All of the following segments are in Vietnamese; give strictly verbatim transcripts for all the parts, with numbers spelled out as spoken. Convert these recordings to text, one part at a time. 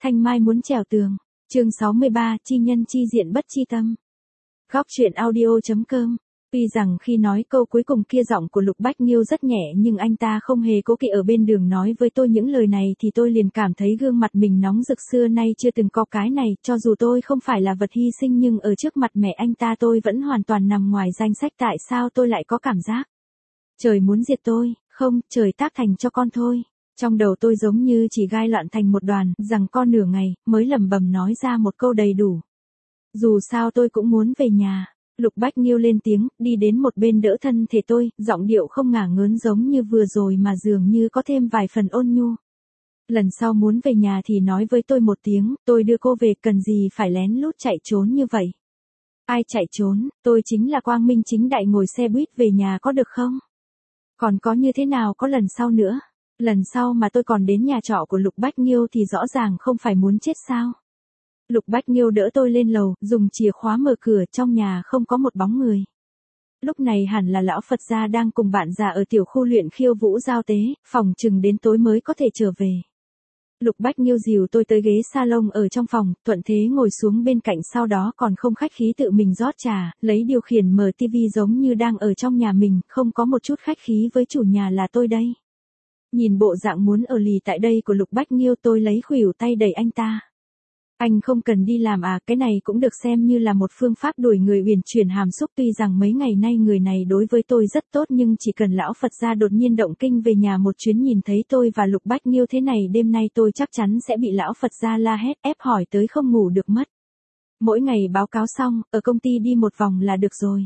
Thanh Mai muốn trèo tường. Chương sáu mươi ba, chi nhân chi diện bất chi tâm. Góc truyện audio chấm com. Tuy rằng khi nói câu cuối cùng kia giọng của Lục Bách Nghiêu rất nhẹ nhưng anh ta không hề cố kỵ ở bên đường nói với tôi những lời này thì tôi liền cảm thấy gương mặt mình nóng rực, xưa nay chưa từng có cái này, cho dù tôi không phải là vật hy sinh nhưng ở trước mặt mẹ anh ta tôi vẫn hoàn toàn nằm ngoài danh sách. Tại sao tôi lại có cảm giác trời muốn diệt tôi, không, trời tác thành cho con thôi. Trong đầu tôi giống như chỉ gai loạn thành một đoàn, rằng con nửa ngày, mới lẩm bẩm nói ra một câu đầy đủ. Dù sao tôi cũng muốn về nhà. Lục Bách Nghiêu lên tiếng, đi đến một bên đỡ thân thể tôi, giọng điệu không ngả ngớn giống như vừa rồi mà dường như có thêm vài phần ôn nhu. Lần sau muốn về nhà thì nói với tôi một tiếng, tôi đưa cô về, cần gì phải lén lút chạy trốn như vậy. Ai chạy trốn, tôi chính là quang minh chính đại ngồi xe buýt về nhà có được không? Còn có như thế nào có lần sau nữa? Lần sau mà tôi còn đến nhà trọ của Lục Bách Nghiêu thì rõ ràng không phải muốn chết sao? Lục Bách Nghiêu đỡ tôi lên lầu, dùng chìa khóa mở cửa, trong nhà không có một bóng người. Lúc này hẳn là lão Phật gia đang cùng bạn già ở tiểu khu luyện khiêu vũ giao tế, phòng chừng đến tối mới có thể trở về. Lục Bách Nghiêu dìu tôi tới ghế salon ở trong phòng, thuận thế ngồi xuống bên cạnh, sau đó còn không khách khí tự mình rót trà, lấy điều khiển mở tivi giống như đang ở trong nhà mình, không có một chút khách khí với chủ nhà là tôi đây. Nhìn bộ dạng muốn ở lì tại đây của Lục Bách Nghiêu, tôi lấy khuỷu tay đẩy anh ta. Anh không cần đi làm à, cái này cũng được xem như là một phương pháp đuổi người uyển chuyển hàm xúc. Tuy rằng mấy ngày nay người này đối với tôi rất tốt nhưng chỉ cần lão Phật gia đột nhiên động kinh về nhà một chuyến, nhìn thấy tôi và Lục Bách Nghiêu thế này, đêm nay tôi chắc chắn sẽ bị lão Phật gia la hét ép hỏi tới không ngủ được mất. Mỗi ngày báo cáo xong, ở công ty đi một vòng là được rồi.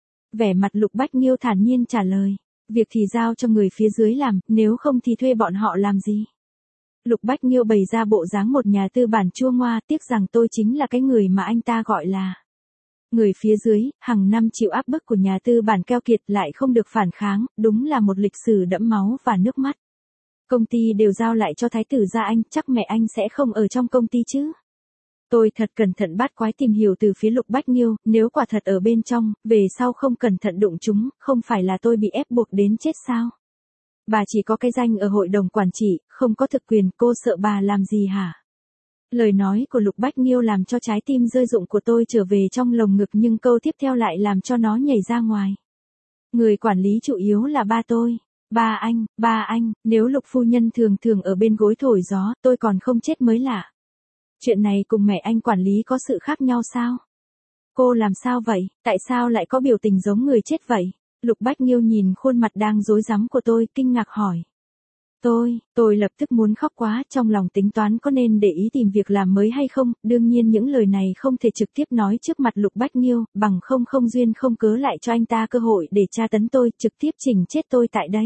Vẻ mặt Lục Bách Nghiêu thản nhiên trả lời, việc thì giao cho người phía dưới làm, nếu không thì thuê bọn họ làm gì. Lục Bách Nghiêu bày ra bộ dáng một nhà tư bản chua ngoa, tiếc rằng tôi chính là cái người mà anh ta gọi là người phía dưới, hàng năm chịu áp bức của nhà tư bản keo kiệt lại không được phản kháng, đúng là một lịch sử đẫm máu và nước mắt. Công ty đều giao lại cho thái tử gia anh, chắc mẹ anh sẽ không ở trong công ty chứ. Tôi thật cẩn thận bát quái tìm hiểu từ phía Lục Bách Nghiêu, nếu quả thật ở bên trong, về sau không cẩn thận đụng chúng, không phải là tôi bị ép buộc đến chết sao? Bà chỉ có cái danh ở hội đồng quản trị, không có thực quyền, cô sợ bà làm gì hả? Lời nói của Lục Bách Nghiêu làm cho trái tim rơi rụng của tôi trở về trong lồng ngực, nhưng câu tiếp theo lại làm cho nó nhảy ra ngoài. Người quản lý chủ yếu là ba tôi. Ba anh, ba anh, nếu Lục phu nhân thường thường ở bên gối thổi gió, tôi còn không chết mới lạ. Chuyện này cùng mẹ anh quản lý có sự khác nhau sao? Cô làm sao vậy? Tại sao lại có biểu tình giống người chết vậy? Lục Bách Nghiêu nhìn khuôn mặt đang rối rắm của tôi, kinh ngạc hỏi. Tôi, tôi lập tức muốn khóc quá, trong lòng tính toán có nên để ý tìm việc làm mới hay không, đương nhiên những lời này không thể trực tiếp nói trước mặt Lục Bách Nghiêu, bằng không không duyên không cớ lại cho anh ta cơ hội để tra tấn tôi, trực tiếp chỉnh chết tôi tại đây.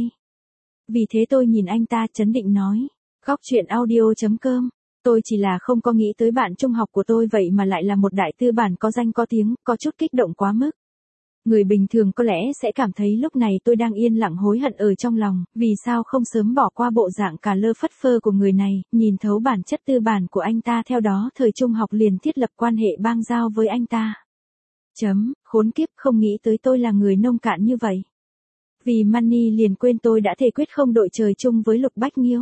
Vì thế tôi nhìn anh ta trấn định nói, góc truyện audio chấm com. Tôi chỉ là không có nghĩ tới bạn trung học của tôi vậy mà lại là một đại tư bản có danh có tiếng, có chút kích động quá mức. Người bình thường có lẽ sẽ cảm thấy lúc này tôi đang yên lặng hối hận ở trong lòng, vì sao không sớm bỏ qua bộ dạng cà lơ phất phơ của người này, nhìn thấu bản chất tư bản của anh ta, theo đó thời trung học liền thiết lập quan hệ bang giao với anh ta. Chấm, khốn kiếp, không nghĩ tới tôi là người nông cạn như vậy. Vì money liền quên tôi đã thề quyết không đội trời chung với Lục Bách Nghiêu.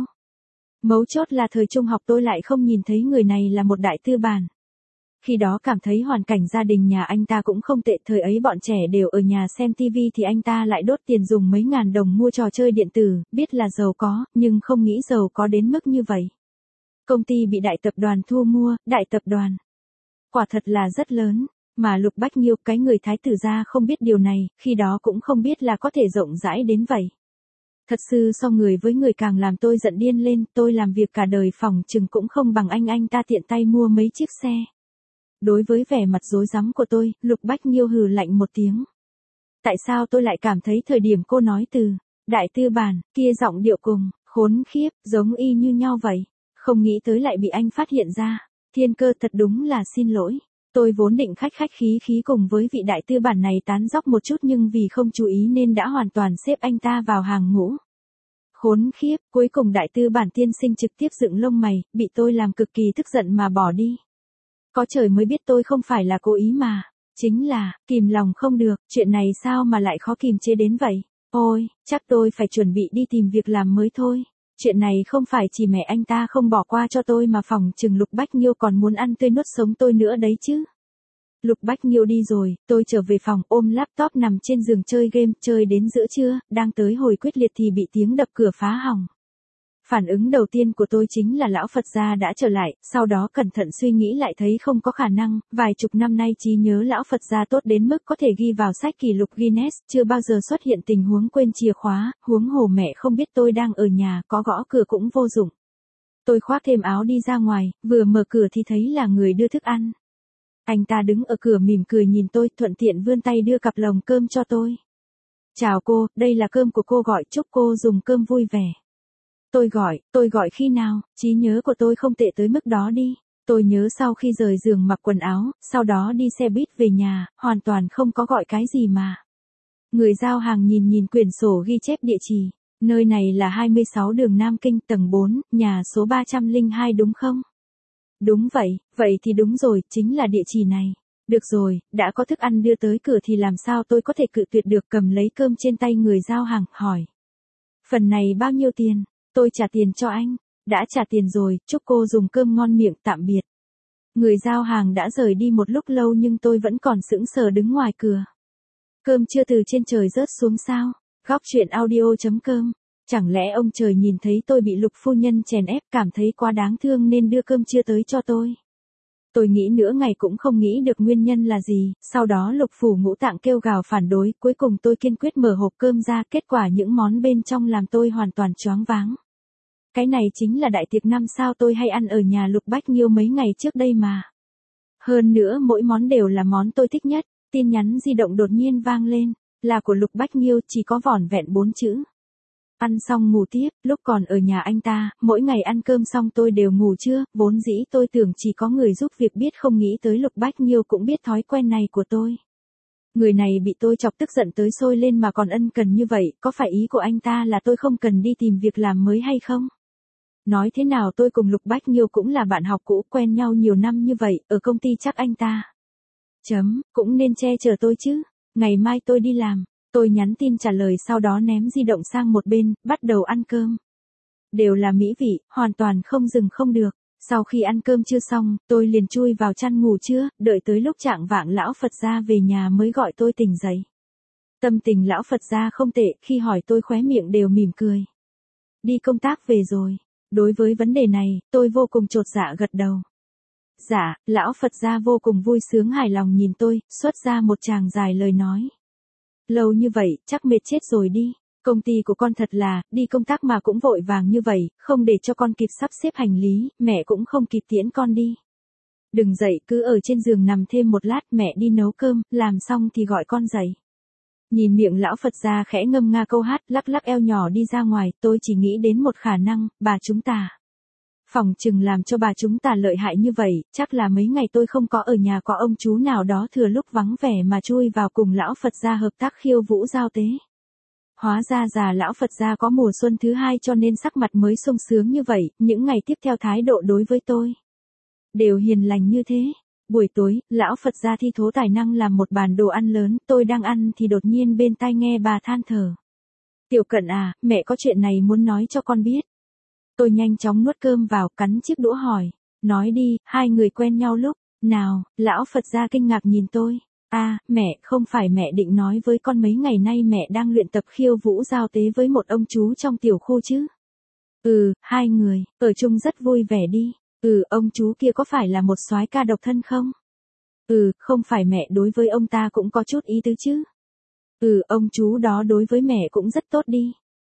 Mấu chốt là thời trung học tôi lại không nhìn thấy người này là một đại tư bản. Khi đó cảm thấy hoàn cảnh gia đình nhà anh ta cũng không tệ, thời ấy bọn trẻ đều ở nhà xem tivi thì anh ta lại đốt tiền dùng mấy ngàn đồng mua trò chơi điện tử, biết là giàu có, nhưng không nghĩ giàu có đến mức như vậy. Công ty bị đại tập đoàn thu mua, đại tập đoàn. Quả thật là rất lớn, mà Lục Bách Nghiêu, cái người thái tử gia không biết điều này, khi đó cũng không biết là có thể rộng rãi đến vậy. Thật sự so người với người càng làm tôi giận điên lên, tôi làm việc cả đời phòng chừng cũng không bằng anh anh ta tiện tay mua mấy chiếc xe. Đối với vẻ mặt rối rắm của tôi, Lục Bách Nghiêu hừ lạnh một tiếng. Tại sao tôi lại cảm thấy thời điểm cô nói từ đại tư bản kia giọng điệu cùng khốn khiếp giống y như nhau vậy, không nghĩ tới lại bị anh phát hiện ra. Thiên cơ, thật đúng là xin lỗi. Tôi vốn định khách khách khí khí cùng với vị đại tư bản này tán dóc một chút nhưng vì không chú ý nên đã hoàn toàn xếp anh ta vào hàng ngũ. Khốn khiếp, cuối cùng đại tư bản tiên sinh trực tiếp dựng lông mày, bị tôi làm cực kỳ tức giận mà bỏ đi. Có trời mới biết tôi không phải là cố ý mà, chính là, kìm lòng không được, chuyện này sao mà lại khó kìm chế đến vậy. Ôi, chắc tôi phải chuẩn bị đi tìm việc làm mới thôi. Chuyện này không phải chỉ mẹ anh ta không bỏ qua cho tôi mà phỏng chừng Lục Bách Nhiêu còn muốn ăn tươi nuốt sống tôi nữa đấy chứ. Lục Bách Nhiêu đi rồi, tôi trở về phòng ôm laptop nằm trên giường chơi game, chơi đến giữa trưa, đang tới hồi quyết liệt thì bị tiếng đập cửa phá hỏng. Phản ứng đầu tiên của tôi chính là lão Phật gia đã trở lại, sau đó cẩn thận suy nghĩ lại thấy không có khả năng, vài chục năm nay trí nhớ lão Phật gia tốt đến mức có thể ghi vào sách kỷ lục Guinness, chưa bao giờ xuất hiện tình huống quên chìa khóa, huống hồ mẹ không biết tôi đang ở nhà, có gõ cửa cũng vô dụng. Tôi khoác thêm áo đi ra ngoài, vừa mở cửa thì thấy là người đưa thức ăn. Anh ta đứng ở cửa mỉm cười nhìn tôi, thuận tiện vươn tay đưa cặp lồng cơm cho tôi. Chào cô, đây là cơm của cô, gọi chúc cô dùng cơm vui vẻ. Tôi gọi, tôi gọi khi nào, trí nhớ của tôi không tệ tới mức đó đi. Tôi nhớ sau khi rời giường mặc quần áo, sau đó đi xe buýt về nhà, hoàn toàn không có gọi cái gì mà. Người giao hàng nhìn nhìn quyển sổ ghi chép địa chỉ. Nơi này là hai mươi sáu đường Nam Kinh tầng bốn, nhà số ba trăm lẻ hai đúng không? Đúng vậy, vậy thì đúng rồi, chính là địa chỉ này. Được rồi, đã có thức ăn đưa tới cửa thì làm sao tôi có thể cự tuyệt được, cầm lấy cơm trên tay người giao hàng, hỏi. Phần này bao nhiêu tiền? Tôi trả tiền cho anh. Đã trả tiền rồi, chúc cô dùng cơm ngon miệng, tạm biệt. Người giao hàng đã rời đi một lúc lâu nhưng tôi vẫn còn sững sờ đứng ngoài cửa. Cơm chưa từ trên trời rớt xuống sao? Góc truyện audio chấm com. Chẳng lẽ ông trời nhìn thấy tôi bị Lục phu nhân chèn ép cảm thấy quá đáng thương nên đưa cơm chưa tới cho tôi? Tôi nghĩ nửa ngày cũng không nghĩ được nguyên nhân là gì, sau đó Lục phủ ngũ tạng kêu gào phản đối, cuối cùng tôi kiên quyết mở hộp cơm ra, kết quả những món bên trong làm tôi hoàn toàn choáng váng. Cái này chính là đại tiệc năm sao tôi hay ăn ở nhà Lục Bách Nhiêu mấy ngày trước đây mà. Hơn nữa mỗi món đều là món tôi thích nhất, tin nhắn di động đột nhiên vang lên, là của Lục Bách Nhiêu, chỉ có vỏn vẹn bốn chữ. Ăn xong ngủ tiếp, lúc còn ở nhà anh ta, mỗi ngày ăn cơm xong tôi đều ngủ trưa, vốn dĩ tôi tưởng chỉ có người giúp việc biết, không nghĩ tới Lục Bách Nhiêu cũng biết thói quen này của tôi. Người này bị tôi chọc tức giận tới sôi lên mà còn ân cần như vậy, có phải ý của anh ta là tôi không cần đi tìm việc làm mới hay không? Nói thế nào tôi cùng Lục Bách Nhiêu cũng là bạn học cũ, quen nhau nhiều năm như vậy, ở công ty chắc anh ta. Chấm, cũng nên che chở tôi chứ, ngày mai tôi đi làm. Tôi nhắn tin trả lời sau đó ném di động sang một bên, bắt đầu ăn cơm. Đều là mỹ vị, hoàn toàn không dừng không được. Sau khi ăn cơm chưa xong, tôi liền chui vào chăn ngủ trưa, đợi tới lúc chạng vạng lão Phật gia về nhà mới gọi tôi tỉnh dậy. Tâm tình lão Phật gia không tệ, khi hỏi tôi khóe miệng đều mỉm cười. Đi công tác về rồi. Đối với vấn đề này, tôi vô cùng chột dạ gật đầu. Dạ, lão Phật gia vô cùng vui sướng hài lòng nhìn tôi, xuất ra một tràng dài lời nói. Lâu như vậy, chắc mệt chết rồi đi. Công ty của con thật là, đi công tác mà cũng vội vàng như vậy, không để cho con kịp sắp xếp hành lý, mẹ cũng không kịp tiễn con đi. Đừng dậy, cứ ở trên giường nằm thêm một lát, mẹ đi nấu cơm, làm xong thì gọi con dậy. Nhìn miệng lão Phật gia khẽ ngâm nga câu hát, lắc lắc eo nhỏ đi ra ngoài, tôi chỉ nghĩ đến một khả năng, bà chúng ta. Phòng chừng làm cho bà chúng ta lợi hại như vậy, chắc là mấy ngày tôi không có ở nhà có ông chú nào đó thừa lúc vắng vẻ mà chui vào cùng lão Phật gia hợp tác khiêu vũ giao tế. Hóa ra già lão Phật gia có mùa xuân thứ hai cho nên sắc mặt mới sung sướng như vậy, những ngày tiếp theo thái độ đối với tôi đều hiền lành như thế. Buổi tối, lão Phật gia thi thố tài năng làm một bàn đồ ăn lớn, tôi đang ăn thì đột nhiên bên tai nghe bà than thở. Tiểu Cận à, mẹ có chuyện này muốn nói cho con biết. Tôi nhanh chóng nuốt cơm vào, cắn chiếc đũa hỏi. Nói đi, hai người quen nhau lúc nào? Lão Phật gia kinh ngạc nhìn tôi. À, mẹ, không phải mẹ định nói với con mấy ngày nay mẹ đang luyện tập khiêu vũ giao tế với một ông chú trong tiểu khu chứ? Ừ, hai người, ở chung rất vui vẻ đi. Ừ, ông chú kia có phải là một soái ca độc thân không? Ừ, không phải mẹ đối với ông ta cũng có chút ý tứ chứ? Ừ, ông chú đó đối với mẹ cũng rất tốt đi.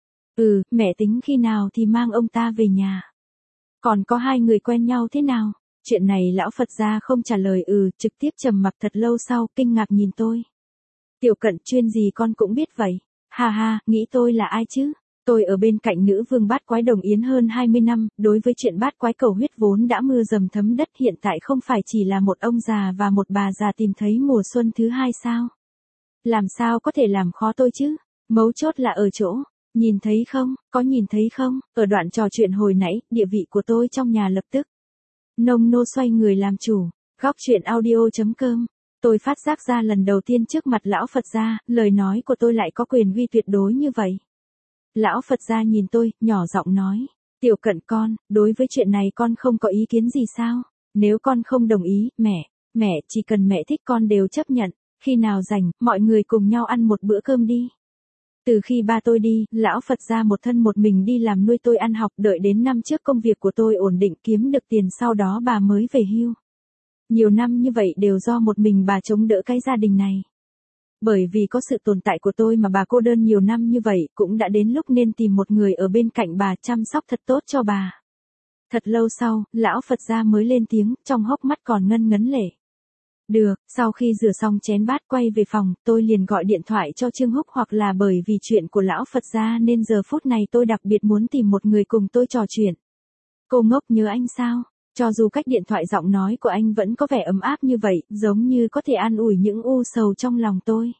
Ừ, mẹ tính khi nào thì mang ông ta về nhà. Còn có hai người quen nhau thế nào? Chuyện này lão Phật gia không trả lời, ừ, trực tiếp trầm mặc thật lâu sau, kinh ngạc nhìn tôi. Tiểu Cận, chuyên gì con cũng biết vậy. Ha ha, nghĩ tôi là ai chứ? Tôi ở bên cạnh nữ vương bát quái Đồng Yến hơn hai mươi năm, đối với chuyện bát quái cầu huyết vốn đã mưa dầm thấm đất, hiện tại không phải chỉ là một ông già và một bà già tìm thấy mùa xuân thứ hai sao? Làm sao có thể làm khó tôi chứ? Mấu chốt là ở chỗ. Nhìn thấy không, có nhìn thấy không, ở đoạn trò chuyện hồi nãy, địa vị của tôi trong nhà lập tức nông nô xoay người làm chủ. Góc truyện audio chấm com. Tôi phát giác ra lần đầu tiên trước mặt lão Phật gia, lời nói của tôi lại có quyền uy tuyệt đối như vậy. Lão Phật gia nhìn tôi, nhỏ giọng nói. Tiểu Cận con, đối với chuyện này con không có ý kiến gì sao? Nếu con không đồng ý, mẹ, mẹ chỉ cần mẹ thích con đều chấp nhận. Khi nào rảnh, mọi người cùng nhau ăn một bữa cơm đi. Từ khi ba tôi đi, lão Phật gia một thân một mình đi làm nuôi tôi ăn học, đợi đến năm trước công việc của tôi ổn định kiếm được tiền, sau đó bà mới về hưu. Nhiều năm như vậy đều do một mình bà chống đỡ cái gia đình này. Bởi vì có sự tồn tại của tôi mà bà cô đơn nhiều năm như vậy, cũng đã đến lúc nên tìm một người ở bên cạnh bà chăm sóc thật tốt cho bà. Thật lâu sau, lão Phật gia mới lên tiếng, trong hốc mắt còn ngân ngấn lệ. Được, sau khi rửa xong chén bát quay về phòng, tôi liền gọi điện thoại cho Trương Húc, hoặc là bởi vì chuyện của lão Phật gia nên giờ phút này tôi đặc biệt muốn tìm một người cùng tôi trò chuyện. Cô ngốc nhớ anh sao? Cho dù cách điện thoại giọng nói của anh vẫn có vẻ ấm áp như vậy, giống như có thể an ủi những u sầu trong lòng tôi.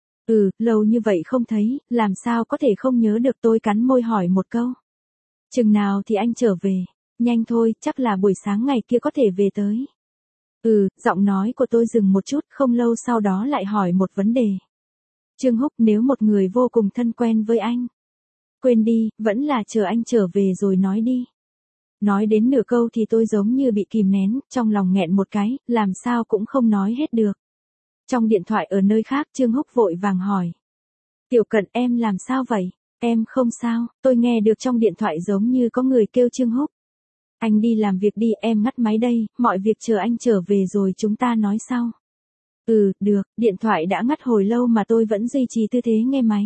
Ừ, lâu như vậy không thấy, làm sao có thể không nhớ được, tôi cắn môi hỏi một câu. Chừng nào thì anh trở về? Nhanh thôi, chắc là buổi sáng ngày kia có thể về tới. Ừ, giọng nói của tôi dừng một chút, không lâu sau đó lại hỏi một vấn đề. Trương Húc, nếu một người vô cùng thân quen với anh. Quên đi, vẫn là chờ anh trở về rồi nói đi. Nói đến nửa câu thì tôi giống như bị kìm nén, trong lòng nghẹn một cái, làm sao cũng không nói hết được. Trong điện thoại ở nơi khác, Trương Húc vội vàng hỏi. Tiểu Cận, em làm sao vậy? Em không sao, tôi nghe được trong điện thoại giống như có người kêu Trương Húc. Anh đi làm việc đi, em ngắt máy đây, mọi việc chờ anh trở về rồi chúng ta nói sau. Ừ, được, điện thoại đã ngắt hồi lâu mà tôi vẫn duy trì tư thế nghe máy.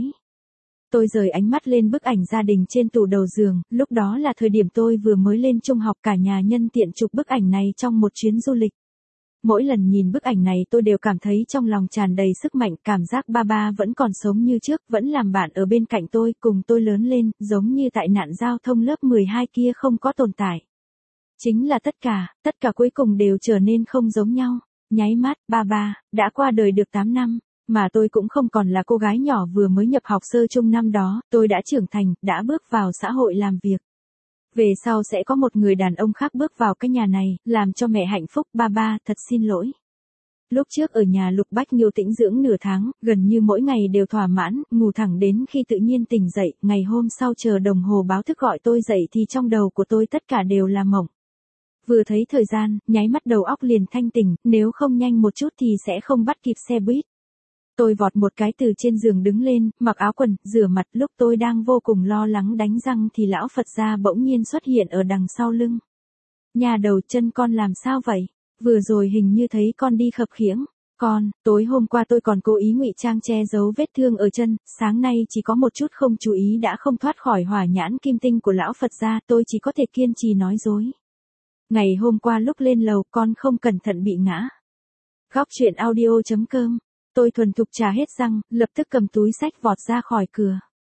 Tôi rời ánh mắt lên bức ảnh gia đình trên tủ đầu giường, lúc đó là thời điểm tôi vừa mới lên trung học, cả nhà nhân tiện chụp bức ảnh này trong một chuyến du lịch. Mỗi lần nhìn bức ảnh này tôi đều cảm thấy trong lòng tràn đầy sức mạnh, cảm giác ba ba vẫn còn sống như trước, vẫn làm bạn ở bên cạnh tôi, cùng tôi lớn lên, giống như tại nạn giao thông lớp mười hai kia không có tồn tại. Chính là tất cả, tất cả cuối cùng đều trở nên không giống nhau. Nháy mắt, ba ba, đã qua đời được tám năm, mà tôi cũng không còn là cô gái nhỏ vừa mới nhập học sơ chung năm đó, tôi đã trưởng thành, đã bước vào xã hội làm việc. Về sau sẽ có một người đàn ông khác bước vào cái nhà này, làm cho mẹ hạnh phúc, ba ba, thật xin lỗi. Lúc trước ở nhà Lục Bách Nghiêu tĩnh dưỡng nửa tháng, gần như mỗi ngày đều thỏa mãn, ngủ thẳng đến khi tự nhiên tỉnh dậy, ngày hôm sau chờ đồng hồ báo thức gọi tôi dậy thì trong đầu của tôi tất cả đều là mộng. Vừa thấy thời gian, nháy mắt đầu óc liền thanh tỉnh, nếu không nhanh một chút thì sẽ không bắt kịp xe buýt. Tôi vọt một cái từ trên giường đứng lên, mặc áo quần, rửa mặt, lúc tôi đang vô cùng lo lắng đánh răng thì lão Phật gia bỗng nhiên xuất hiện ở đằng sau lưng. Nhà đầu, chân con làm sao vậy? Vừa rồi hình như thấy con đi khập khiễng. Con, tối hôm qua tôi còn cố ý ngụy trang che giấu vết thương ở chân, sáng nay chỉ có một chút không chú ý đã không thoát khỏi hỏa nhãn kim tinh của lão Phật gia, tôi chỉ có thể kiên trì nói dối. Ngày hôm qua lúc lên lầu con không cẩn thận bị ngã. Góc truyện audio chấm com. Tôi thuần thục trà hết răng, lập tức cầm túi xách vọt ra khỏi cửa.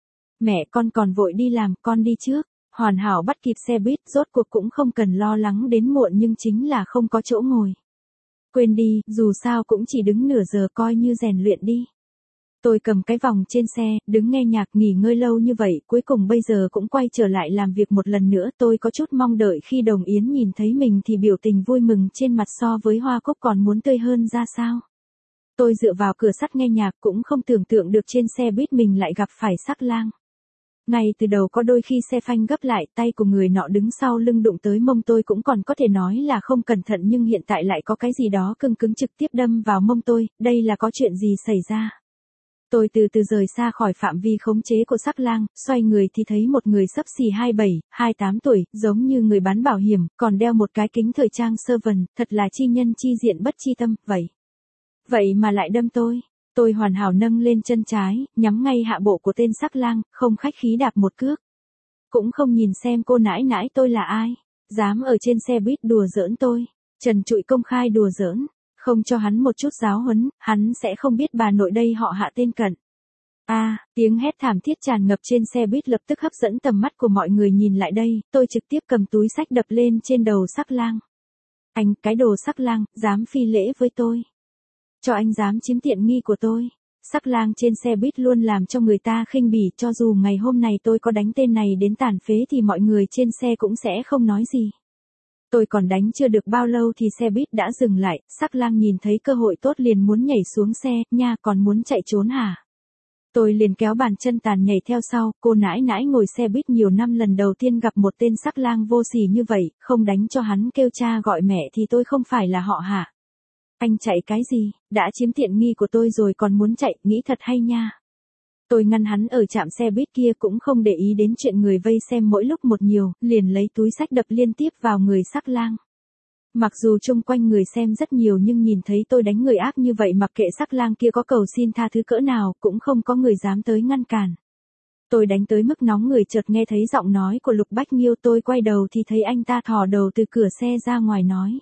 Mẹ, con còn vội đi làm, con đi trước. Hoàn hảo bắt kịp xe buýt, rốt cuộc cũng không cần lo lắng đến muộn nhưng chính là không có chỗ ngồi. Quên đi, dù sao cũng chỉ đứng nửa giờ, coi như rèn luyện đi. Tôi cầm cái vòng trên xe, đứng nghe nhạc, nghỉ ngơi lâu như vậy, cuối cùng bây giờ cũng quay trở lại làm việc một lần nữa. Tôi có chút mong đợi khi Đồng Yến nhìn thấy mình thì biểu tình vui mừng trên mặt so với Hoa Cúc còn muốn tươi hơn ra sao. Tôi dựa vào cửa sắt nghe nhạc, cũng không tưởng tượng được trên xe buýt mình lại gặp phải Sắc Lang. Ngay từ đầu có đôi khi xe phanh gấp lại, tay của người nọ đứng sau lưng đụng tới mông tôi cũng còn có thể nói là không cẩn thận, nhưng hiện tại lại có cái gì đó cứng cứng trực tiếp đâm vào mông tôi, đây là có chuyện gì xảy ra. Tôi từ từ rời xa khỏi phạm vi khống chế của Sắc Lang, xoay người thì thấy một người xấp xì hai mươi bảy, hai mươi tám tuổi, giống như người bán bảo hiểm, còn đeo một cái kính thời trang sơ vần, thật là chi nhân chi diện bất chi tâm, vậy. Vậy mà lại đâm tôi. Tôi hoàn hảo nâng lên chân trái, nhắm ngay hạ bộ của tên Sắc Lang, không khách khí đạp một cước. Cũng không nhìn xem cô nãi nãi tôi là ai. Dám ở trên xe buýt đùa giỡn tôi. Trần trụi công khai đùa giỡn. Không cho hắn một chút giáo huấn, hắn sẽ không biết bà nội đây họ Hạ tên Cận. A, à, tiếng hét thảm thiết tràn ngập trên xe buýt lập tức hấp dẫn tầm mắt của mọi người nhìn lại đây, tôi trực tiếp cầm túi xách đập lên trên đầu Sắc Lang. Anh, cái đồ Sắc Lang, dám phi lễ với tôi. Cho anh dám chiếm tiện nghi của tôi. Sắc Lang trên xe buýt luôn làm cho người ta khinh bỉ, cho dù ngày hôm nay tôi có đánh tên này đến tàn phế thì mọi người trên xe cũng sẽ không nói gì. Tôi còn đánh chưa được bao lâu thì xe buýt đã dừng lại, Sắc Lang nhìn thấy cơ hội tốt liền muốn nhảy xuống xe, nha, còn muốn chạy trốn hả? Tôi liền kéo bàn chân tàn nhảy theo sau, cô nãi nãi ngồi xe buýt nhiều năm lần đầu tiên gặp một tên sắc lang vô sỉ như vậy, không đánh cho hắn kêu cha gọi mẹ thì tôi không phải là họ hả? Anh chạy cái gì, đã chiếm tiện nghi của tôi rồi còn muốn chạy, nghĩ thật hay nha. Tôi ngăn hắn ở trạm xe buýt kia cũng không để ý đến chuyện người vây xem mỗi lúc một nhiều, liền lấy túi xách đập liên tiếp vào người sắc lang. Mặc dù chung quanh người xem rất nhiều nhưng nhìn thấy tôi đánh người ác như vậy mặc kệ sắc lang kia có cầu xin tha thứ cỡ nào cũng không có người dám tới ngăn cản. Tôi đánh tới mức nóng người chợt nghe thấy giọng nói của Lục Bách Nghiêu, tôi quay đầu thì thấy anh ta thò đầu từ cửa xe ra ngoài nói.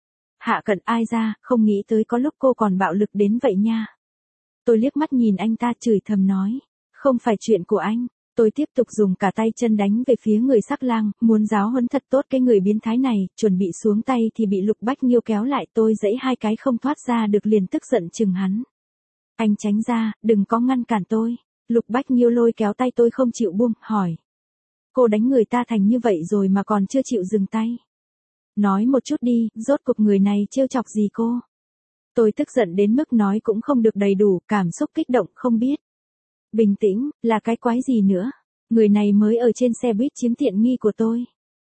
Hạ Cận ai ra, không nghĩ tới có lúc cô còn bạo lực đến vậy nha. Tôi liếc mắt nhìn anh ta chửi thầm nói, không phải chuyện của anh. Tôi tiếp tục dùng cả tay chân đánh về phía người sắc lang, muốn giáo huấn thật tốt cái người biến thái này, chuẩn bị xuống tay thì bị Lục Bách Nghiêu kéo lại, tôi giãy hai cái không thoát ra được liền tức giận chừng hắn. Anh tránh ra, đừng có ngăn cản tôi. Lục Bách Nghiêu lôi kéo tay tôi không chịu buông, hỏi. Cô đánh người ta thành như vậy rồi mà còn chưa chịu dừng tay. Nói một chút đi, rốt cuộc người này trêu chọc gì cô? Tôi tức giận đến mức nói cũng không được đầy đủ, cảm xúc kích động không biết. Bình tĩnh, là cái quái gì nữa? Người này mới ở trên xe buýt chiếm tiện nghi của tôi.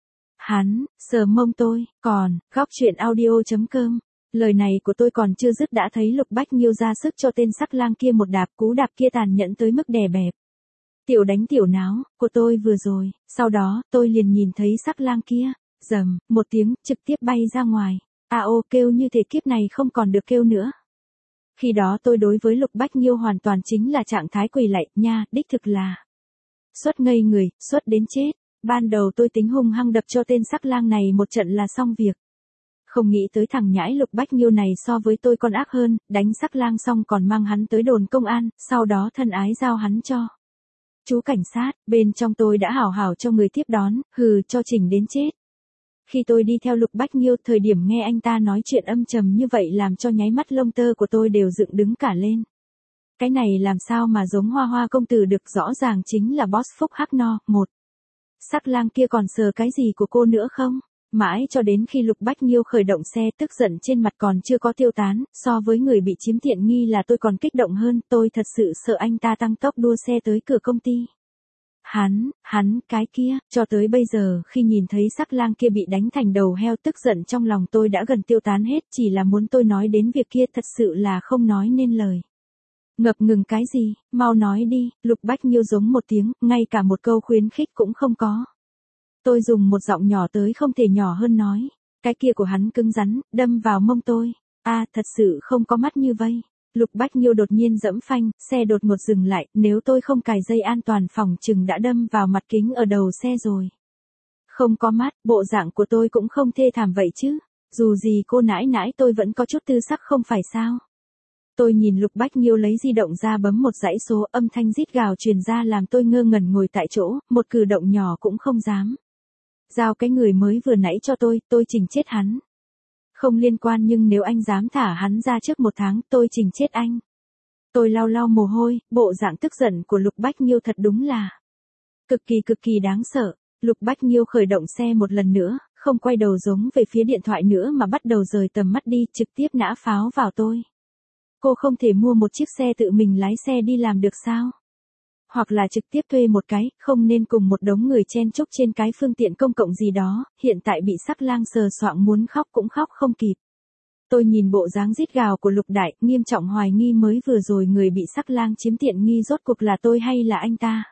Hắn, sờ mông tôi, còn, góc chuyện audio chấm com. Lời này của tôi còn chưa dứt đã thấy Lục Bách Nghiêu ra sức cho tên sắc lang kia một đạp, cú đạp kia tàn nhẫn tới mức đè bẹp. Tiểu đánh tiểu náo, của tôi vừa rồi, sau đó, tôi liền nhìn thấy sắc lang kia, rầm, một tiếng, trực tiếp bay ra ngoài. A ô kêu như thể kiếp này không còn được kêu nữa. Khi đó tôi đối với Lục Bách Nghiêu hoàn toàn chính là trạng thái quỳ lạy, nha, đích thực là. Suốt ngây người, suốt đến chết. Ban đầu tôi tính hung hăng đập cho tên sắc lang này một trận là xong việc. Không nghĩ tới thằng nhãi Lục Bách Nghiêu này so với tôi còn ác hơn, đánh sắc lang xong còn mang hắn tới đồn công an, sau đó thân ái giao hắn cho chú cảnh sát, bên trong tôi đã hảo hảo cho người tiếp đón, hừ cho chỉnh đến chết. Khi tôi đi theo Lục Bách Nghiêu, thời điểm nghe anh ta nói chuyện âm trầm như vậy làm cho nháy mắt lông tơ của tôi đều dựng đứng cả lên. Cái này làm sao mà giống Hoa Hoa công tử được, rõ ràng chính là boss Phúc Hắc No, một. Sắc lang kia còn sờ cái gì của cô nữa không? Mãi cho đến khi Lục Bách Nghiêu khởi động xe, tức giận trên mặt còn chưa có tiêu tán, so với người bị chiếm tiện nghi là tôi còn kích động hơn, tôi thật sự sợ anh ta tăng tốc đua xe tới cửa công ty. Hắn, hắn, cái kia, cho tới bây giờ khi nhìn thấy sắc lang kia bị đánh thành đầu heo, tức giận trong lòng tôi đã gần tiêu tán hết, chỉ là muốn tôi nói đến việc kia thật sự là không nói nên lời. Ngập ngừng cái gì, mau nói đi, Lục Bách Nghiêu giống một tiếng, ngay cả một câu khuyến khích cũng không có. Tôi dùng một giọng nhỏ tới không thể nhỏ hơn nói, cái kia của hắn cứng rắn, đâm vào mông tôi. A, à, thật sự không có mắt như vây. Lục Bách Nghiêu đột nhiên dẫm phanh, xe đột ngột dừng lại, nếu tôi không cài dây an toàn phòng chừng đã đâm vào mặt kính ở đầu xe rồi. Không có mắt, bộ dạng của tôi cũng không thê thảm vậy chứ, dù gì cô nãi nãi tôi vẫn có chút tư sắc không phải sao. Tôi nhìn Lục Bách Nghiêu lấy di động ra bấm một dãy số, âm thanh rít gào truyền ra làm tôi ngơ ngẩn ngồi tại chỗ, một cử động nhỏ cũng không dám. Giao cái người mới vừa nãy cho tôi, tôi chỉnh chết hắn. Không liên quan, nhưng nếu anh dám thả hắn ra trước một tháng, tôi chỉnh chết anh. Tôi lau lau mồ hôi, bộ dạng tức giận của Lục Bách Nghiêu thật đúng là cực kỳ cực kỳ đáng sợ. Lục Bách Nghiêu khởi động xe một lần nữa, không quay đầu giống về phía điện thoại nữa mà bắt đầu rời tầm mắt đi, trực tiếp nã pháo vào tôi. Cô không thể mua một chiếc xe tự mình lái xe đi làm được sao? Hoặc là trực tiếp thuê một cái, không nên cùng một đống người chen chúc trên cái phương tiện công cộng gì đó, hiện tại bị sắc lang sờ soạng muốn khóc cũng khóc không kịp. Tôi nhìn bộ dáng rít gào của Lục Đại, nghiêm trọng hoài nghi mới vừa rồi người bị sắc lang chiếm tiện nghi rốt cuộc là tôi hay là anh ta.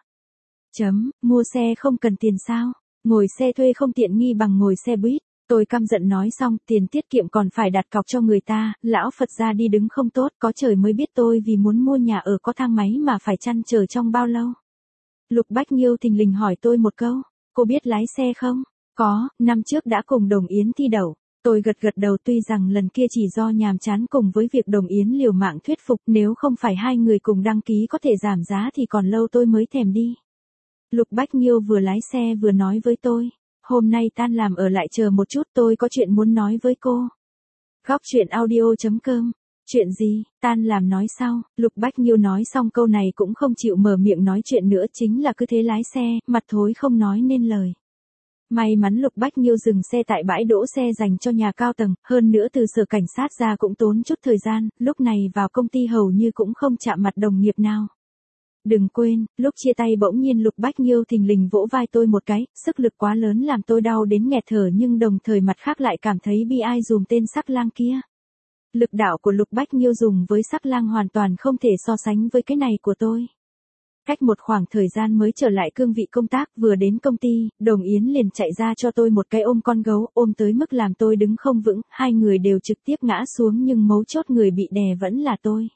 Chấm, mua xe không cần tiền sao? Ngồi xe thuê không tiện nghi bằng ngồi xe buýt. Tôi căm giận nói xong, tiền tiết kiệm còn phải đặt cọc cho người ta, lão Phật ra đi đứng không tốt, có trời mới biết tôi vì muốn mua nhà ở có thang máy mà phải chăn trở trong bao lâu. Lục Bách Nghiêu thình lình hỏi tôi một câu, cô biết lái xe không? Có, năm trước đã cùng Đồng Yến thi đậu. Tôi gật gật đầu, tuy rằng lần kia chỉ do nhàm chán cùng với việc Đồng Yến liều mạng thuyết phục, nếu không phải hai người cùng đăng ký có thể giảm giá thì còn lâu tôi mới thèm đi. Lục Bách Nghiêu vừa lái xe vừa nói với tôi. Hôm nay tan làm ở lại chờ một chút, tôi có chuyện muốn nói với cô. Góc chuyện audio chấm com. Chuyện gì, tan làm nói sau, Lục Bách Nghiêu nói xong câu này cũng không chịu mở miệng nói chuyện nữa, chính là cứ thế lái xe, mặt thối không nói nên lời. May mắn Lục Bách Nghiêu dừng xe tại bãi đỗ xe dành cho nhà cao tầng, hơn nữa từ sở cảnh sát ra cũng tốn chút thời gian, lúc này vào công ty hầu như cũng không chạm mặt đồng nghiệp nào. Đừng quên, lúc chia tay bỗng nhiên Lục Bách Nghiêu thình lình vỗ vai tôi một cái, sức lực quá lớn làm tôi đau đến nghẹt thở nhưng đồng thời mặt khác lại cảm thấy bi ai dùm tên Sắc Lang kia. Lực đạo của Lục Bách Nghiêu dùng với Sắc Lang hoàn toàn không thể so sánh với cái này của tôi. Cách một khoảng thời gian mới trở lại cương vị công tác, vừa đến công ty, Đồng Yến liền chạy ra cho tôi một cái ôm con gấu, ôm tới mức làm tôi đứng không vững, hai người đều trực tiếp ngã xuống nhưng mấu chốt người bị đè vẫn là tôi.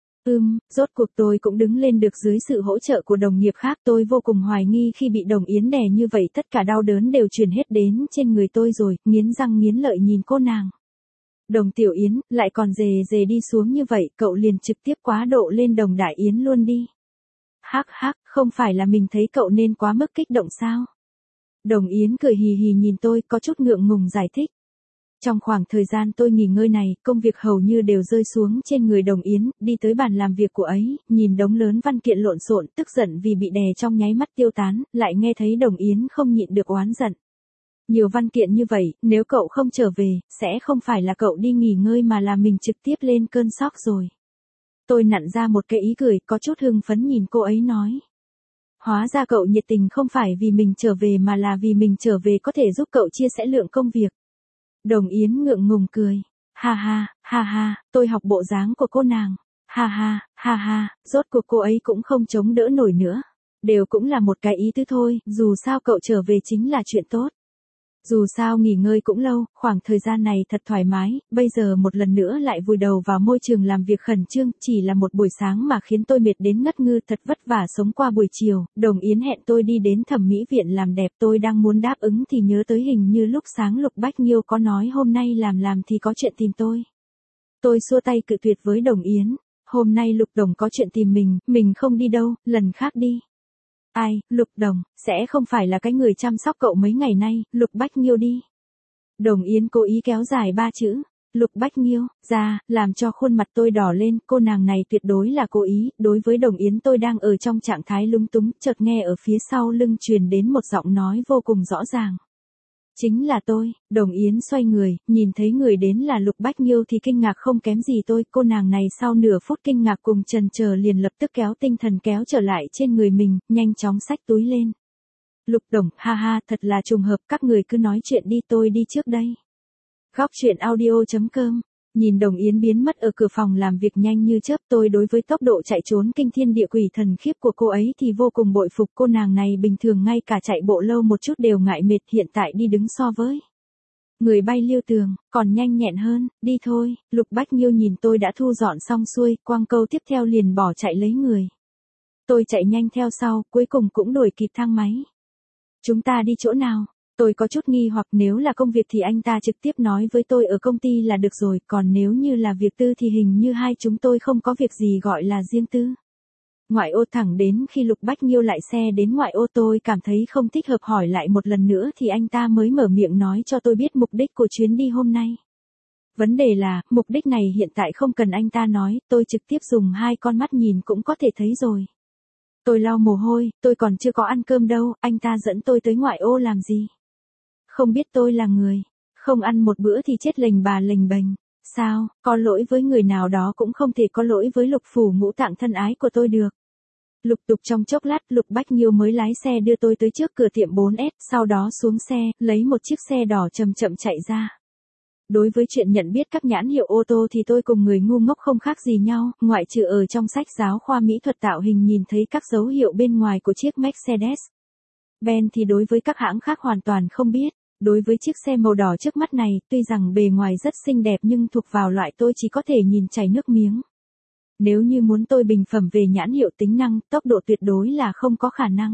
Ừm, rốt cuộc tôi cũng đứng lên được dưới sự hỗ trợ của đồng nghiệp khác. Tôi vô cùng hoài nghi khi bị Đồng Yến đè như vậy tất cả đau đớn đều truyền hết đến trên người tôi rồi, nghiến răng nghiến lợi nhìn cô nàng. Đồng Tiểu Yến, lại còn dề dề đi xuống như vậy, cậu liền trực tiếp quá độ lên Đồng Đại Yến luôn đi. Hắc hắc, không phải là mình thấy cậu nên quá mức kích động sao? Đồng Yến cười hì hì nhìn tôi, có chút ngượng ngùng giải thích. Trong khoảng thời gian tôi nghỉ ngơi này, công việc hầu như đều rơi xuống trên người Đồng Yến, đi tới bàn làm việc của ấy, nhìn đống lớn văn kiện lộn xộn, tức giận vì bị đè trong nháy mắt tiêu tán, lại nghe thấy Đồng Yến không nhịn được oán giận. Nhiều văn kiện như vậy, nếu cậu không trở về, sẽ không phải là cậu đi nghỉ ngơi mà là mình trực tiếp lên cơn sốc rồi. Tôi nặn ra một cái ý cười, có chút hưng phấn nhìn cô ấy nói. Hóa ra cậu nhiệt tình không phải vì mình trở về mà là vì mình trở về có thể giúp cậu chia sẻ lượng công việc. Đồng Yến ngượng ngùng cười. Ha ha, ha ha, tôi học bộ dáng của cô nàng. Ha ha, ha ha, rốt cuộc cô ấy cũng không chống đỡ nổi nữa. Đều cũng là một cái ý tứ thôi, dù sao cậu trở về chính là chuyện tốt. Dù sao nghỉ ngơi cũng lâu, khoảng thời gian này thật thoải mái, bây giờ một lần nữa lại vùi đầu vào môi trường làm việc khẩn trương, chỉ là một buổi sáng mà khiến tôi mệt đến ngất ngư, thật vất vả sống qua buổi chiều. Đồng Yến hẹn tôi đi đến thẩm mỹ viện làm đẹp, tôi đang muốn đáp ứng thì nhớ tới hình như lúc sáng Lục Bách Nghiêu có nói hôm nay làm làm thì có chuyện tìm tôi. Tôi xua tay cự tuyệt với Đồng Yến, hôm nay Lục Đồng có chuyện tìm mình, mình không đi đâu, lần khác đi. Ai, Lục Đồng, sẽ không phải là cái người chăm sóc cậu mấy ngày nay, Lục Bách Nghiêu đi. Đồng Yến cố ý kéo dài ba chữ, Lục Bách Nghiêu, ra, làm cho khuôn mặt tôi đỏ lên, cô nàng này tuyệt đối là cố ý. Đối với Đồng Yến tôi đang ở trong trạng thái lúng túng, chợt nghe ở phía sau lưng truyền đến một giọng nói vô cùng rõ ràng. Chính là tôi. Đồng Yến xoay người, nhìn thấy người đến là Lục Bách Nghiêu thì kinh ngạc không kém gì tôi, cô nàng này sau nửa phút kinh ngạc cùng chần chờ liền lập tức kéo tinh thần kéo trở lại trên người mình, nhanh chóng xách túi lên. Lục Đồng, ha ha, thật là trùng hợp, các người cứ nói chuyện đi, tôi đi trước đây. Góc truyện audio chấm com. Nhìn Đồng Yến biến mất ở cửa phòng làm việc nhanh như chớp, tôi đối với tốc độ chạy trốn kinh thiên địa quỷ thần khiếp của cô ấy thì vô cùng bội phục. Cô nàng này bình thường ngay cả chạy bộ lâu một chút đều ngại mệt, hiện tại đi đứng so với người bay liêu tường, còn nhanh nhẹn hơn. Đi thôi. Lục Bách Nghiêu nhìn tôi đã thu dọn xong xuôi, quang câu tiếp theo liền bỏ chạy lấy người. Tôi chạy nhanh theo sau, cuối cùng cũng đuổi kịp thang máy. Chúng ta đi chỗ nào? Tôi có chút nghi hoặc, nếu là công việc thì anh ta trực tiếp nói với tôi ở công ty là được rồi, còn nếu như là việc tư thì hình như hai chúng tôi không có việc gì gọi là riêng tư. Ngoại ô. Thẳng đến khi Lục Bách Nghiêu lại xe đến ngoại ô tôi cảm thấy không thích hợp, hỏi lại một lần nữa thì anh ta mới mở miệng nói cho tôi biết mục đích của chuyến đi hôm nay. Vấn đề là, mục đích này hiện tại không cần anh ta nói, tôi trực tiếp dùng hai con mắt nhìn cũng có thể thấy rồi. Tôi lau mồ hôi, tôi còn chưa có ăn cơm đâu, anh ta dẫn tôi tới ngoại ô làm gì? Không biết tôi là người, không ăn một bữa thì chết lềnh bà lềnh bềnh. Sao, có lỗi với người nào đó cũng không thể có lỗi với Lục phủ ngũ tạng thân ái của tôi được. Lục tục trong chốc lát, Lục Bách Nghiêu mới lái xe đưa tôi tới trước cửa tiệm bốn S, sau đó xuống xe, lấy một chiếc xe đỏ chậm chậm chạy ra. Đối với chuyện nhận biết các nhãn hiệu ô tô thì tôi cùng người ngu ngốc không khác gì nhau, ngoại trừ ở trong sách giáo khoa mỹ thuật tạo hình nhìn thấy các dấu hiệu bên ngoài của chiếc Mercedes-Benz thì đối với các hãng khác hoàn toàn không biết. Đối với chiếc xe màu đỏ trước mắt này, tuy rằng bề ngoài rất xinh đẹp nhưng thuộc vào loại tôi chỉ có thể nhìn chảy nước miếng. Nếu như muốn tôi bình phẩm về nhãn hiệu tính năng, tốc độ tuyệt đối là không có khả năng.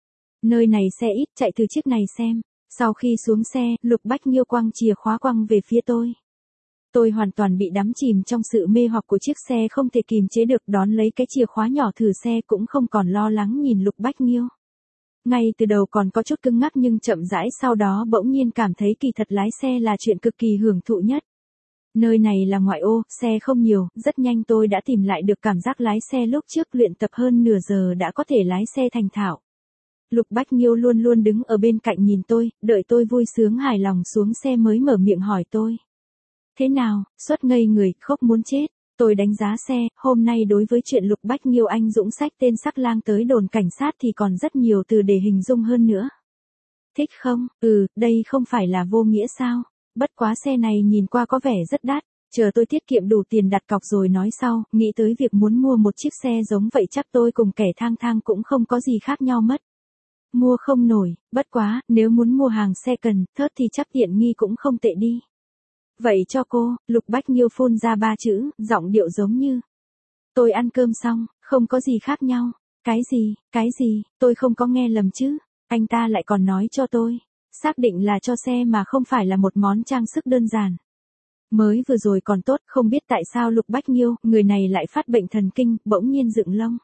Nơi này xe ít, chạy từ chiếc này xem. Sau khi xuống xe, Lục Bách Nghiêu quăng chìa khóa quăng về phía tôi. Tôi hoàn toàn bị đắm chìm trong sự mê hoặc của chiếc xe không thể kìm chế được, đón lấy cái chìa khóa nhỏ thử xe cũng không còn lo lắng nhìn Lục Bách Nghiêu. Ngay từ đầu còn có chút cứng ngắc nhưng chậm rãi sau đó bỗng nhiên cảm thấy kỳ thật lái xe là chuyện cực kỳ hưởng thụ nhất. Nơi này là ngoại ô, xe không nhiều, rất nhanh tôi đã tìm lại được cảm giác lái xe lúc trước, luyện tập hơn nửa giờ đã có thể lái xe thành thạo. Lục Bách Nghiêu luôn luôn đứng ở bên cạnh nhìn tôi, đợi tôi vui sướng hài lòng xuống xe mới mở miệng hỏi tôi. Thế nào, suốt ngây người, khóc muốn chết. Tôi đánh giá xe, hôm nay đối với chuyện Lục Bách Nghiêu anh dũng xách tên sắc lang tới đồn cảnh sát thì còn rất nhiều từ để hình dung hơn nữa. Thích không? Ừ, đây không phải là vô nghĩa sao? Bất quá xe này nhìn qua có vẻ rất đắt, chờ tôi tiết kiệm đủ tiền đặt cọc rồi nói sau, nghĩ tới việc muốn mua một chiếc xe giống vậy chắc tôi cùng kẻ thang thang cũng không có gì khác nhau mất. Mua không nổi, bất quá, nếu muốn mua hàng xe cần, thớt thì chắc tiện nghi cũng không tệ đi. Vậy cho cô, Lục Bách Nghiêu phun ra ba chữ, giọng điệu giống như. Tôi ăn cơm xong, không có gì khác nhau. Cái gì, cái gì, tôi không có nghe lầm chứ. Anh ta lại còn nói cho tôi. Xác định là cho xe mà không phải là một món trang sức đơn giản. Mới vừa rồi còn tốt, không biết tại sao Lục Bách Nghiêu, người này lại phát bệnh thần kinh, bỗng nhiên dựng lông.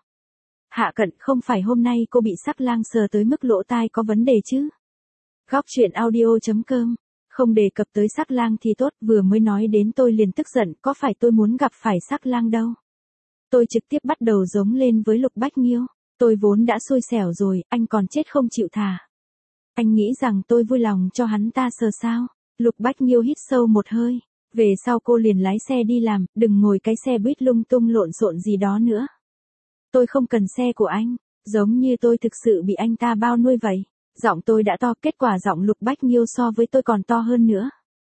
Hạ Cận, không phải hôm nay cô bị sắc lang sờ tới mức lỗ tai có vấn đề chứ? Góc chuyện audio chấm com. Không đề cập tới sắc lang thì tốt, vừa mới nói đến tôi liền tức giận, có phải tôi muốn gặp phải sắc lang đâu. Tôi trực tiếp bắt đầu giống lên với Lục Bách Nghiêu. Tôi vốn đã xui xẻo rồi, anh còn chết không chịu thả. Anh nghĩ rằng tôi vui lòng cho hắn ta sờ sao? Lục Bách Nghiêu hít sâu một hơi. Về sau cô liền lái xe đi làm, đừng ngồi cái xe buýt lung tung lộn xộn gì đó nữa. Tôi không cần xe của anh, giống như tôi thực sự bị anh ta bao nuôi vậy. Giọng tôi đã to, kết quả giọng Lục Bách Nghiêu so với tôi còn to hơn nữa.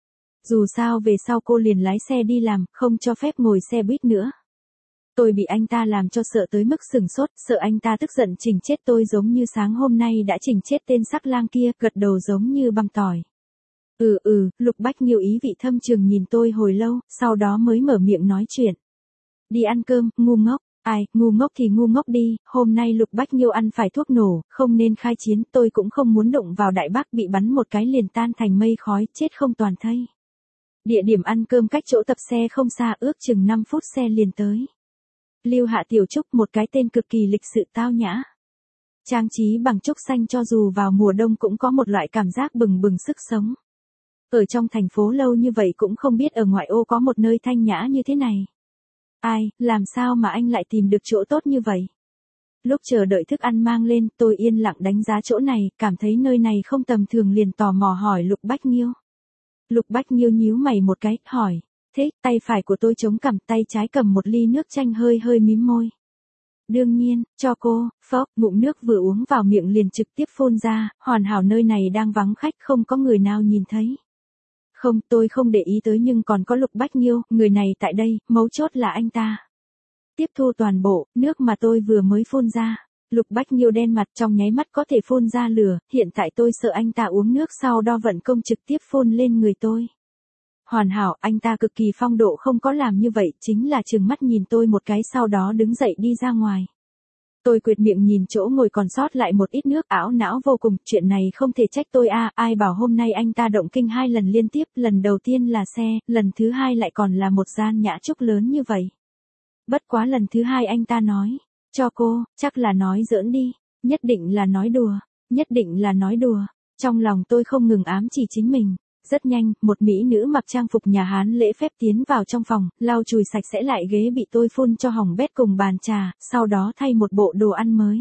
Dù sao về sau cô liền lái xe đi làm, không cho phép ngồi xe buýt nữa. Tôi bị anh ta làm cho sợ tới mức sửng sốt, sợ anh ta tức giận chỉnh chết tôi giống như sáng hôm nay đã chỉnh chết tên sắc lang kia, gật đầu giống như băm tỏi. Ừ ừ, Lục Bách Nghiêu ý vị thâm trường nhìn tôi hồi lâu, sau đó mới mở miệng nói chuyện. Đi ăn cơm, ngu ngốc. Ai, ngu ngốc thì ngu ngốc đi, hôm nay Lục Bách Nghiêu ăn phải thuốc nổ, không nên khai chiến, tôi cũng không muốn đụng vào Đại Bác bị bắn một cái liền tan thành mây khói, chết không toàn thây. Địa điểm ăn cơm cách chỗ tập xe không xa, ước chừng năm phút xe liền tới. Lưu Hạ Tiểu Trúc, một cái tên cực kỳ lịch sự tao nhã. Trang trí bằng trúc xanh cho dù vào mùa đông cũng có một loại cảm giác bừng bừng sức sống. Ở trong thành phố lâu như vậy cũng không biết ở ngoại ô có một nơi thanh nhã như thế này. Ai, làm sao mà anh lại tìm được chỗ tốt như vậy? Lúc chờ đợi thức ăn mang lên, tôi yên lặng đánh giá chỗ này, cảm thấy nơi này không tầm thường liền tò mò hỏi Lục Bách Nghiêu. Lục Bách Nghiêu nhíu mày một cái, hỏi, thế, tay phải của tôi chống cằm, tay trái cầm một ly nước chanh hơi hơi mím môi. Đương nhiên, cho cô, phốc, ngụm nước vừa uống vào miệng liền trực tiếp phun ra, hoàn hảo nơi này đang vắng khách không có người nào nhìn thấy. Không, tôi không để ý tới nhưng còn có Lục Bách Nghiêu, người này tại đây, mấu chốt là anh ta. Tiếp thu toàn bộ, nước mà tôi vừa mới phun ra. Lục Bách Nghiêu đen mặt trong nháy mắt có thể phun ra lửa, hiện tại tôi sợ anh ta uống nước sau đo vận công trực tiếp phun lên người tôi. Hoàn hảo, anh ta cực kỳ phong độ không có làm như vậy, chính là trừng mắt nhìn tôi một cái sau đó đứng dậy đi ra ngoài. Tôi quệt miệng nhìn chỗ ngồi còn sót lại một ít nước, ảo não vô cùng, chuyện này không thể trách tôi a, à, ai bảo hôm nay anh ta động kinh hai lần liên tiếp, lần đầu tiên là xe, lần thứ hai lại còn là một gian nhã trúc lớn như vậy. Bất quá lần thứ hai anh ta nói, cho cô, chắc là nói giỡn đi, nhất định là nói đùa, nhất định là nói đùa, trong lòng tôi không ngừng ám chỉ chính mình. Rất nhanh, một mỹ nữ mặc trang phục nhà Hán lễ phép tiến vào trong phòng, lau chùi sạch sẽ lại ghế bị tôi phun cho hỏng bét cùng bàn trà, sau đó thay một bộ đồ ăn mới.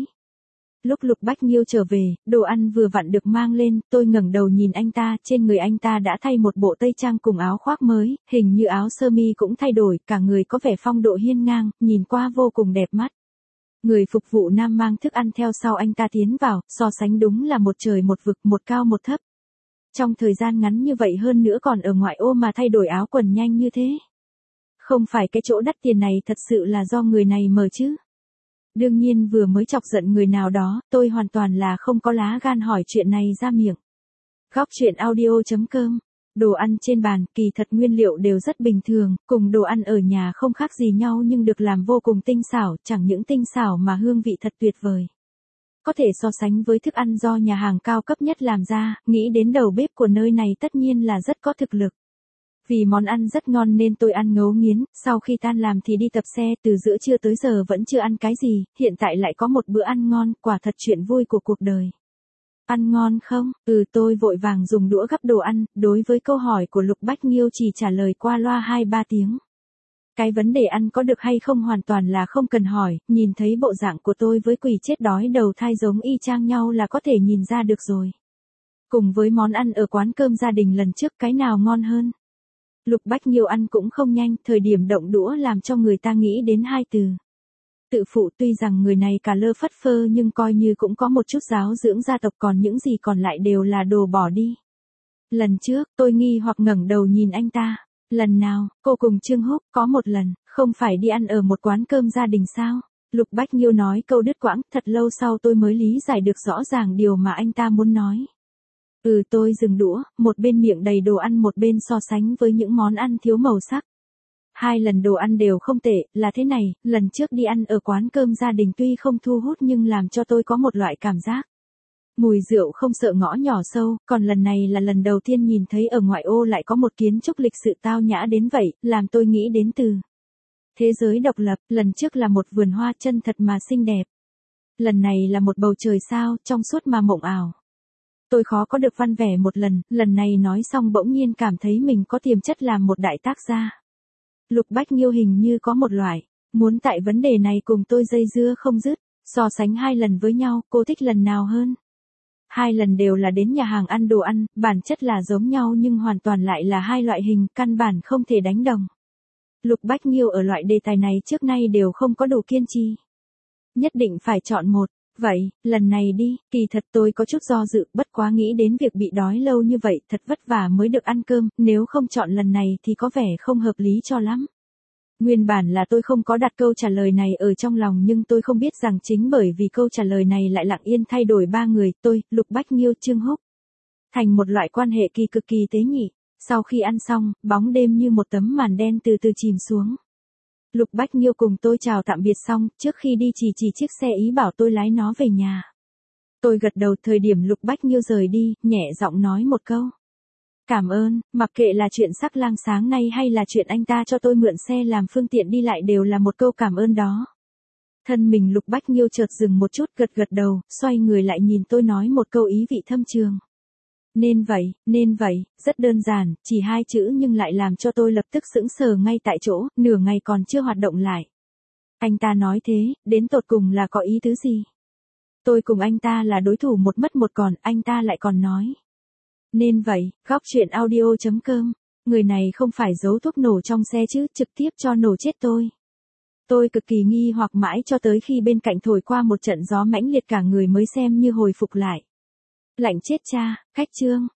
Lúc Lục Bách Nghiêu trở về, đồ ăn vừa vặn được mang lên, tôi ngẩng đầu nhìn anh ta, trên người anh ta đã thay một bộ tây trang cùng áo khoác mới, hình như áo sơ mi cũng thay đổi, cả người có vẻ phong độ hiên ngang, nhìn qua vô cùng đẹp mắt. Người phục vụ nam mang thức ăn theo sau anh ta tiến vào, so sánh đúng là một trời một vực, một cao một thấp. Trong thời gian ngắn như vậy hơn nữa còn ở ngoại ô mà thay đổi áo quần nhanh như thế. Không phải cái chỗ đắt tiền này thật sự là do người này mở chứ. Đương nhiên vừa mới chọc giận người nào đó, tôi hoàn toàn là không có lá gan hỏi chuyện này ra miệng. Góc chuyện audio chấm com. Đồ ăn trên bàn, kỳ thật nguyên liệu đều rất bình thường, cùng đồ ăn ở nhà không khác gì nhau nhưng được làm vô cùng tinh xảo, chẳng những tinh xảo mà hương vị thật tuyệt vời. Có thể so sánh với thức ăn do nhà hàng cao cấp nhất làm ra, nghĩ đến đầu bếp của nơi này tất nhiên là rất có thực lực. Vì món ăn rất ngon nên tôi ăn ngấu nghiến, sau khi tan làm thì đi tập xe, từ giữa trưa tới giờ vẫn chưa ăn cái gì, hiện tại lại có một bữa ăn ngon, quả thật chuyện vui của cuộc đời. Ăn ngon không? Ừ, tôi vội vàng dùng đũa gắp đồ ăn, đối với câu hỏi của Lục Bách Nghiêu chỉ trả lời qua loa hai ba tiếng. Cái vấn đề ăn có được hay không hoàn toàn là không cần hỏi, nhìn thấy bộ dạng của tôi với quỷ chết đói đầu thai giống y chang nhau là có thể nhìn ra được rồi. Cùng với món ăn ở quán cơm gia đình lần trước cái nào ngon hơn? Lục Bách Nghiêu ăn cũng không nhanh, thời điểm động đũa làm cho người ta nghĩ đến hai từ. Tự phụ. Tuy rằng người này cả lơ phất phơ nhưng coi như cũng có một chút giáo dưỡng gia tộc, còn những gì còn lại đều là đồ bỏ đi. Lần trước, tôi nghi hoặc ngẩng đầu nhìn anh ta. Lần nào, cô cùng Trương Húc, có một lần, không phải đi ăn ở một quán cơm gia đình sao? Lục Bách Nghiêu nói câu đứt quãng, thật lâu sau tôi mới lý giải được rõ ràng điều mà anh ta muốn nói. Ừ, tôi dừng đũa, một bên miệng đầy đồ ăn một bên so sánh với những món ăn thiếu màu sắc. Hai lần đồ ăn đều không tệ, là thế này, lần trước đi ăn ở quán cơm gia đình tuy không thu hút nhưng làm cho tôi có một loại cảm giác. Mùi rượu không sợ ngõ nhỏ sâu, còn lần này là lần đầu tiên nhìn thấy ở ngoại ô lại có một kiến trúc lịch sự tao nhã đến vậy, làm tôi nghĩ đến từ thế giới độc lập. Lần trước là một vườn hoa chân thật mà xinh đẹp. Lần này là một bầu trời sao, trong suốt mà mộng ảo. Tôi khó có được văn vẻ một lần, lần này nói xong bỗng nhiên cảm thấy mình có tiềm chất làm một đại tác gia. Lục Bách Nghiêu hình như có một loại muốn tại vấn đề này cùng tôi dây dưa không dứt. So sánh hai lần với nhau, cô thích lần nào hơn? Hai lần đều là đến nhà hàng ăn đồ ăn, bản chất là giống nhau nhưng hoàn toàn lại là hai loại hình, căn bản không thể đánh đồng. Lục Bách Nghiêu ở loại đề tài này trước nay đều không có đủ kiên trì. Nhất định phải chọn một. Vậy, lần này đi, kỳ thật tôi có chút do dự, bất quá nghĩ đến việc bị đói lâu như vậy, thật vất vả mới được ăn cơm, nếu không chọn lần này thì có vẻ không hợp lý cho lắm. Nguyên bản là tôi không có đặt câu trả lời này ở trong lòng nhưng tôi không biết rằng chính bởi vì câu trả lời này lại lặng yên thay đổi ba người, tôi, Lục Bách Nghiêu, Trương Húc. Thành một loại quan hệ kỳ cực kỳ tế nhị. Sau khi ăn xong, bóng đêm như một tấm màn đen từ từ chìm xuống. Lục Bách Nghiêu cùng tôi chào tạm biệt xong, trước khi đi chỉ chỉ chiếc xe ý bảo tôi lái nó về nhà. Tôi gật đầu, thời điểm Lục Bách Nghiêu rời đi, nhẹ giọng nói một câu. Cảm ơn, mặc kệ là chuyện sắc lang sáng nay hay là chuyện anh ta cho tôi mượn xe làm phương tiện đi lại đều là một câu cảm ơn đó. Thân mình Lục Bách Nghiêu chợt dừng một chút, gật gật đầu, xoay người lại nhìn tôi nói một câu ý vị thâm trường. Nên vậy, nên vậy, rất đơn giản, chỉ hai chữ nhưng lại làm cho tôi lập tức sững sờ ngay tại chỗ, nửa ngày còn chưa hoạt động lại. Anh ta nói thế, đến tột cùng là có ý tứ gì? Tôi cùng anh ta là đối thủ một mất một còn, anh ta lại còn nói. Nên vậy, góc chuyện audio chấm com, người này không phải giấu thuốc nổ trong xe chứ, trực tiếp cho nổ chết tôi. Tôi cực kỳ nghi hoặc mãi cho tới khi bên cạnh thổi qua một trận gió mãnh liệt cả người mới xem như hồi phục lại. Lạnh chết cha, khách Trương.